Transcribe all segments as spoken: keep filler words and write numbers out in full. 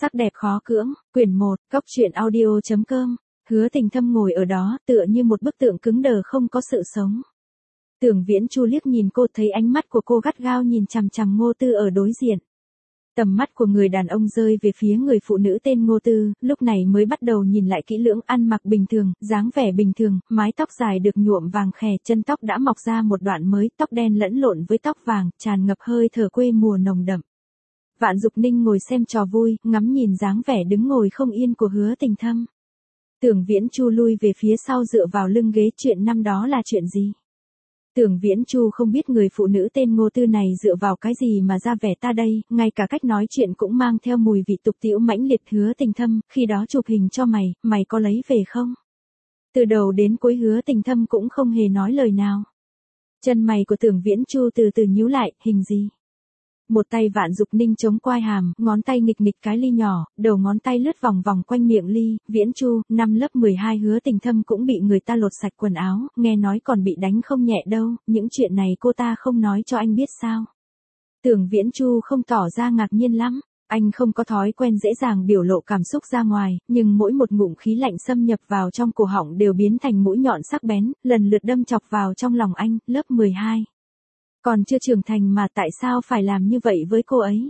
Sắc đẹp khó cưỡng, quyển một, cốc truyện audio chấm com. Hứa Tình Thâm ngồi ở đó, tựa như một bức tượng cứng đờ không có sự sống. Tưởng Viễn Chu liếc nhìn cô, thấy ánh mắt của cô gắt gao nhìn chằm chằm Ngô Tư ở đối diện. Tầm mắt của người đàn ông rơi về phía người phụ nữ tên Ngô Tư, lúc này mới bắt đầu nhìn lại kỹ lưỡng, ăn mặc bình thường, dáng vẻ bình thường, mái tóc dài được nhuộm vàng khè, chân tóc đã mọc ra một đoạn mới, tóc đen lẫn lộn với tóc vàng, tràn ngập hơi thở quê mùa nồng đậm. Vạn Dục Ninh ngồi xem trò vui, ngắm nhìn dáng vẻ đứng ngồi không yên của Hứa Tình Thâm. Tưởng Viễn Chu lui về phía sau dựa vào lưng ghế, chuyện năm đó là chuyện gì? Tưởng Viễn Chu không biết người phụ nữ tên Ngô Tư này dựa vào cái gì mà ra vẻ ta đây, ngay cả cách nói chuyện cũng mang theo mùi vị tục tĩu mãnh liệt. Hứa Tình Thâm, khi đó chụp hình cho mày, mày có lấy về không? Từ đầu đến cuối Hứa Tình Thâm cũng không hề nói lời nào. Chân mày của Tưởng Viễn Chu từ từ nhíu lại, hình gì? Một tay Vạn Dục Ninh chống quai hàm, ngón tay nghịch nghịch cái ly nhỏ, đầu ngón tay lướt vòng vòng quanh miệng ly. Viễn Chu, năm lớp mười hai Hứa Tình Thâm cũng bị người ta lột sạch quần áo, nghe nói còn bị đánh không nhẹ đâu, những chuyện này cô ta không nói cho anh biết sao? Tưởng Viễn Chu không tỏ ra ngạc nhiên lắm, anh không có thói quen dễ dàng biểu lộ cảm xúc ra ngoài, nhưng mỗi một ngụm khí lạnh xâm nhập vào trong cổ họng đều biến thành mũi nhọn sắc bén, lần lượt đâm chọc vào trong lòng anh. Lớp mười hai. Còn chưa trưởng thành mà tại sao phải làm như vậy với cô ấy?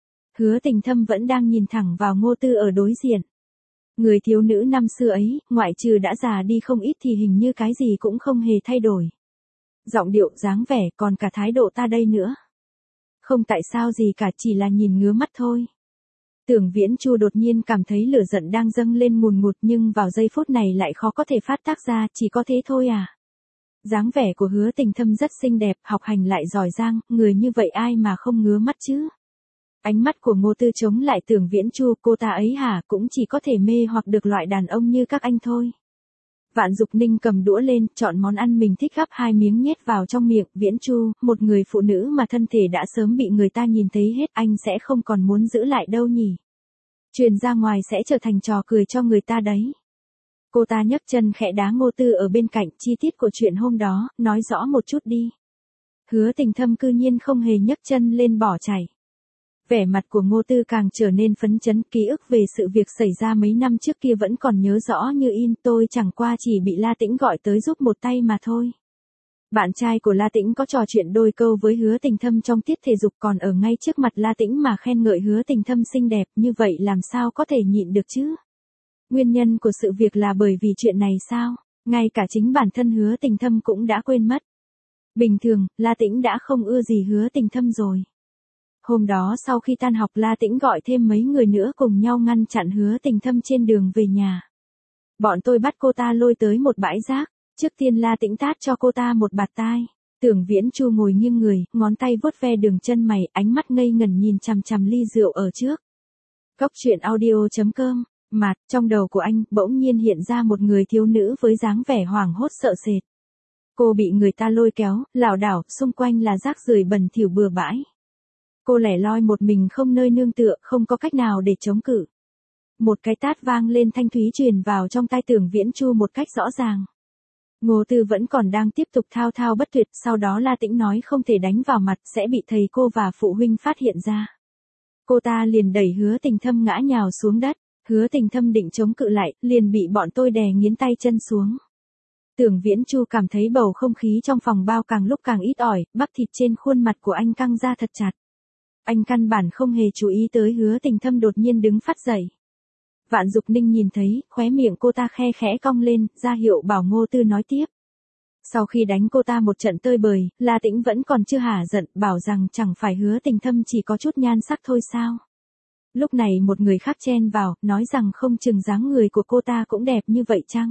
Hứa Tình Thâm vẫn đang nhìn thẳng vào Ngô Tư ở đối diện. Người thiếu nữ năm xưa ấy, ngoại trừ đã già đi không ít thì hình như cái gì cũng không hề thay đổi. Giọng điệu, dáng vẻ, còn cả thái độ ta đây nữa. Không tại sao gì cả, chỉ là nhìn ngứa mắt thôi. Tưởng Viễn Chu đột nhiên cảm thấy lửa giận đang dâng lên ngùn ngụt, nhưng vào giây phút này lại khó có thể phát tác ra, chỉ có thế thôi à. Dáng vẻ của Hứa Tình Thâm rất xinh đẹp, học hành lại giỏi giang, người như vậy ai mà không ngứa mắt chứ? Ánh mắt của Ngô Tư chống lại Tưởng Viễn Chu, cô ta ấy hả, cũng chỉ có thể mê hoặc được loại đàn ông như các anh thôi. Vạn Dục Ninh cầm đũa lên, chọn món ăn mình thích, gắp hai miếng nhét vào trong miệng. Viễn Chu, một người phụ nữ mà thân thể đã sớm bị người ta nhìn thấy hết, anh sẽ không còn muốn giữ lại đâu nhỉ? Truyền ra ngoài sẽ trở thành trò cười cho người ta đấy. Cô ta nhấc chân khẽ đá Ngô Tư ở bên cạnh, chi tiết của chuyện hôm đó, nói rõ một chút đi. Hứa Tình Thâm cư nhiên không hề nhấc chân lên bỏ chạy. Vẻ mặt của Ngô Tư càng trở nên phấn chấn, ký ức về sự việc xảy ra mấy năm trước kia vẫn còn nhớ rõ như in, tôi chẳng qua chỉ bị La Tĩnh gọi tới giúp một tay mà thôi. Bạn trai của La Tĩnh có trò chuyện đôi câu với Hứa Tình Thâm trong tiết thể dục, còn ở ngay trước mặt La Tĩnh mà khen ngợi Hứa Tình Thâm xinh đẹp, như vậy làm sao có thể nhịn được chứ? Nguyên nhân của sự việc là bởi vì chuyện này sao? Ngay cả chính bản thân Hứa Tình Thâm cũng đã quên mất. Bình thường, La Tĩnh đã không ưa gì Hứa Tình Thâm rồi. Hôm đó sau khi tan học, La Tĩnh gọi thêm mấy người nữa cùng nhau ngăn chặn Hứa Tình Thâm trên đường về nhà. Bọn tôi bắt cô ta lôi tới một bãi rác. Trước tiên La Tĩnh tát cho cô ta một bạt tai. Tưởng Viễn Chu ngồi nghiêng người, ngón tay vuốt ve đường chân mày, ánh mắt ngây ngẩn nhìn chằm chằm ly rượu ở trước. Cốc truyện audio chấm com. Mặt, trong đầu của anh, bỗng nhiên hiện ra một người thiếu nữ với dáng vẻ hoảng hốt sợ sệt. Cô bị người ta lôi kéo, lảo đảo, xung quanh là rác rưởi bẩn thỉu bừa bãi. Cô lẻ loi một mình không nơi nương tựa, không có cách nào để chống cự. Một cái tát vang lên thanh thúy truyền vào trong tai Tưởng Viễn Chu một cách rõ ràng. Ngô Tư vẫn còn đang tiếp tục thao thao bất tuyệt, sau đó La Tĩnh nói không thể đánh vào mặt, sẽ bị thầy cô và phụ huynh phát hiện ra. Cô ta liền đẩy Hứa Tình Thâm ngã nhào xuống đất. Hứa Tình Thâm định chống cự lại, liền bị bọn tôi đè nghiến tay chân xuống. Tưởng Viễn Chu cảm thấy bầu không khí trong phòng bao càng lúc càng ít ỏi, bắp thịt trên khuôn mặt của anh căng ra thật chặt. Anh căn bản không hề chú ý tới Hứa Tình Thâm đột nhiên đứng phát dậy. Vạn Dục Ninh nhìn thấy, khóe miệng cô ta khe khẽ cong lên, ra hiệu bảo Ngô Tư nói tiếp. Sau khi đánh cô ta một trận tơi bời, La Tĩnh vẫn còn chưa hả giận, bảo rằng chẳng phải Hứa Tình Thâm chỉ có chút nhan sắc thôi sao. Lúc này một người khác chen vào, nói rằng không chừng dáng người của cô ta cũng đẹp như vậy chăng?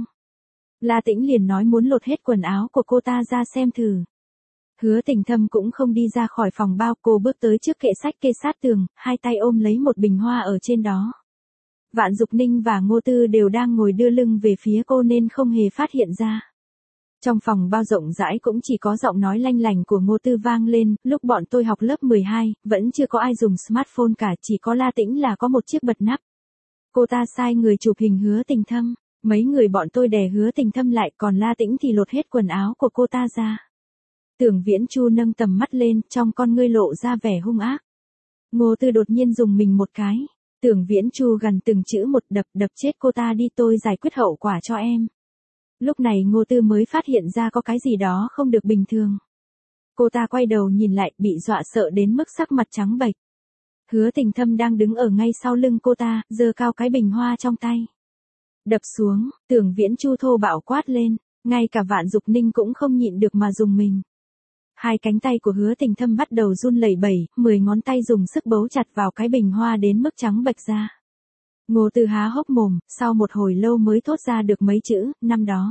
La Tĩnh liền nói muốn lột hết quần áo của cô ta ra xem thử. Hứa Tình Thâm cũng không đi ra khỏi phòng bao, cô bước tới trước kệ sách kê sát tường, hai tay ôm lấy một bình hoa ở trên đó. Vạn Dục Ninh và Ngô Tư đều đang ngồi đưa lưng về phía cô nên không hề phát hiện ra. Trong phòng bao rộng rãi cũng chỉ có giọng nói lanh lành của Ngô Tư vang lên, lúc bọn tôi học lớp mười hai, vẫn chưa có ai dùng smartphone cả, chỉ có La Tĩnh là có một chiếc bật nắp. Cô ta sai người chụp hình Hứa Tình Thâm, mấy người bọn tôi đè Hứa Tình Thâm lại, còn La Tĩnh thì lột hết quần áo của cô ta ra. Tưởng Viễn Chu nâng tầm mắt lên, trong con ngươi lộ ra vẻ hung ác. Ngô Tư đột nhiên dùng mình một cái. Tưởng Viễn Chu gần từng chữ một, đập đập chết cô ta đi, tôi giải quyết hậu quả cho em. Lúc này Ngô Tư mới phát hiện ra có cái gì đó không được bình thường. Cô ta quay đầu nhìn lại, bị dọa sợ đến mức sắc mặt trắng bệch. Hứa Tình Thâm đang đứng ở ngay sau lưng cô ta, giơ cao cái bình hoa trong tay. Đập xuống, Tưởng Viễn Chu thô bạo quát lên, ngay cả Vạn Dục Ninh cũng không nhịn được mà dùng mình. Hai cánh tay của Hứa Tình Thâm bắt đầu run lẩy bẩy, mười ngón tay dùng sức bấu chặt vào cái bình hoa đến mức trắng bệch ra. Ngô Tư há hốc mồm, sau một hồi lâu mới thốt ra được mấy chữ, năm đó.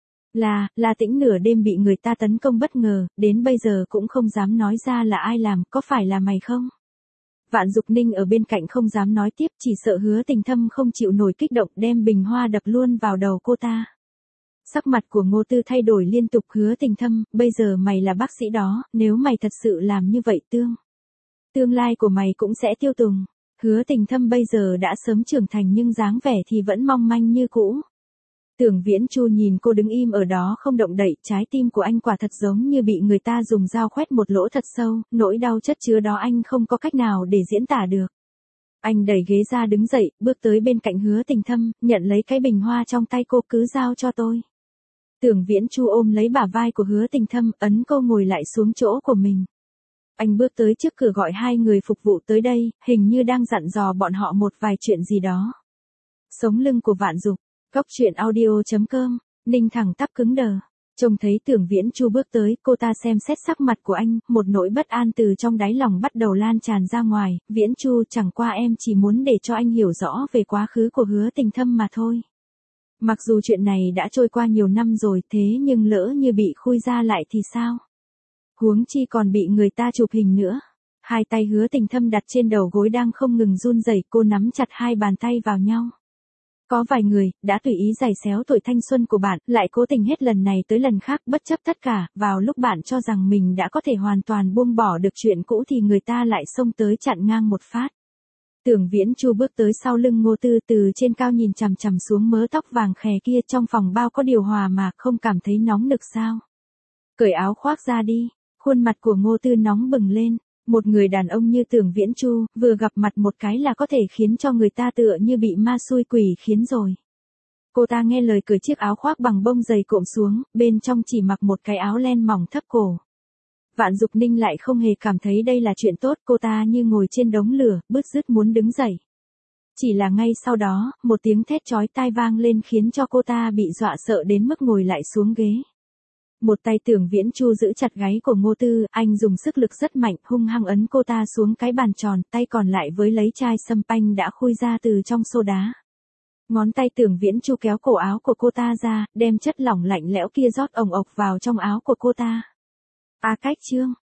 Là, là Tĩnh nửa đêm bị người ta tấn công bất ngờ, đến bây giờ cũng không dám nói ra là ai làm, có phải là mày không? Vạn Dục Ninh ở bên cạnh không dám nói tiếp, chỉ sợ Hứa Tình Thâm không chịu nổi kích động đem bình hoa đập luôn vào đầu cô ta. Sắc mặt của Ngô Tư thay đổi liên tục. Hứa Tình Thâm, bây giờ mày là bác sĩ đó, nếu mày thật sự làm như vậy tương. Tương lai của mày cũng sẽ tiêu tùng. Hứa Tình Thâm bây giờ đã sớm trưởng thành nhưng dáng vẻ thì vẫn mong manh như cũ. Tưởng Viễn Chu nhìn cô đứng im ở đó không động đậy, trái tim của anh quả thật giống như bị người ta dùng dao khoét một lỗ thật sâu, nỗi đau chất chứa đó anh không có cách nào để diễn tả được. Anh đẩy ghế ra đứng dậy, bước tới bên cạnh Hứa Tình Thâm, nhận lấy cái bình hoa trong tay cô, cứ giao cho tôi. Tưởng Viễn Chu ôm lấy bả vai của Hứa Tình Thâm, ấn cô ngồi lại xuống chỗ của mình. Anh bước tới trước cửa gọi hai người phục vụ tới đây, hình như đang dặn dò bọn họ một vài chuyện gì đó. Sống lưng của Vạn Dục. Góc truyện audio chấm com, Ninh thẳng tắp cứng đờ. Trông thấy Tưởng Viễn Chu bước tới, cô ta xem xét sắc mặt của anh, một nỗi bất an từ trong đáy lòng bắt đầu lan tràn ra ngoài. Viễn Chu, chẳng qua em chỉ muốn để cho anh hiểu rõ về quá khứ của Hứa Tình Thâm mà thôi. Mặc dù chuyện này đã trôi qua nhiều năm rồi, thế nhưng lỡ như bị khui ra lại thì sao? Huống chi còn bị người ta chụp hình nữa. Hai tay Hứa Tình Thâm đặt trên đầu gối đang không ngừng run rẩy, cô nắm chặt hai bàn tay vào nhau. Có vài người, đã tùy ý giày xéo tuổi thanh xuân của bạn, lại cố tình hết lần này tới lần khác, bất chấp tất cả, vào lúc bạn cho rằng mình đã có thể hoàn toàn buông bỏ được chuyện cũ thì người ta lại xông tới chặn ngang một phát. Tưởng Viễn Chu bước tới sau lưng Ngô Tư, từ trên cao nhìn chằm chằm xuống mớ tóc vàng khè kia, trong phòng bao có điều hòa mà không cảm thấy nóng nực sao? Cởi áo khoác ra đi. Khuôn mặt của Ngô Tư nóng bừng lên. Một người đàn ông như Tưởng Viễn Chu, vừa gặp mặt một cái là có thể khiến cho người ta tựa như bị ma xui quỷ khiến rồi. Cô ta nghe lời cởi chiếc áo khoác bằng bông dày cộm xuống, bên trong chỉ mặc một cái áo len mỏng thấp cổ. Vạn Dục Ninh lại không hề cảm thấy đây là chuyện tốt, cô ta như ngồi trên đống lửa, bứt rứt muốn đứng dậy. Chỉ là ngay sau đó, một tiếng thét chói tai vang lên khiến cho cô ta bị dọa sợ đến mức ngồi lại xuống ghế. Một tay Tưởng Viễn Chu giữ chặt gáy của Ngô Tư, anh dùng sức lực rất mạnh, hung hăng ấn cô ta xuống cái bàn tròn, tay còn lại với lấy chai sâm panh đã khui ra từ trong xô đá. Ngón tay Tưởng Viễn Chu kéo cổ áo của cô ta ra, đem chất lỏng lạnh lẽo kia rót ồng ộc vào trong áo của cô ta. A cách chương,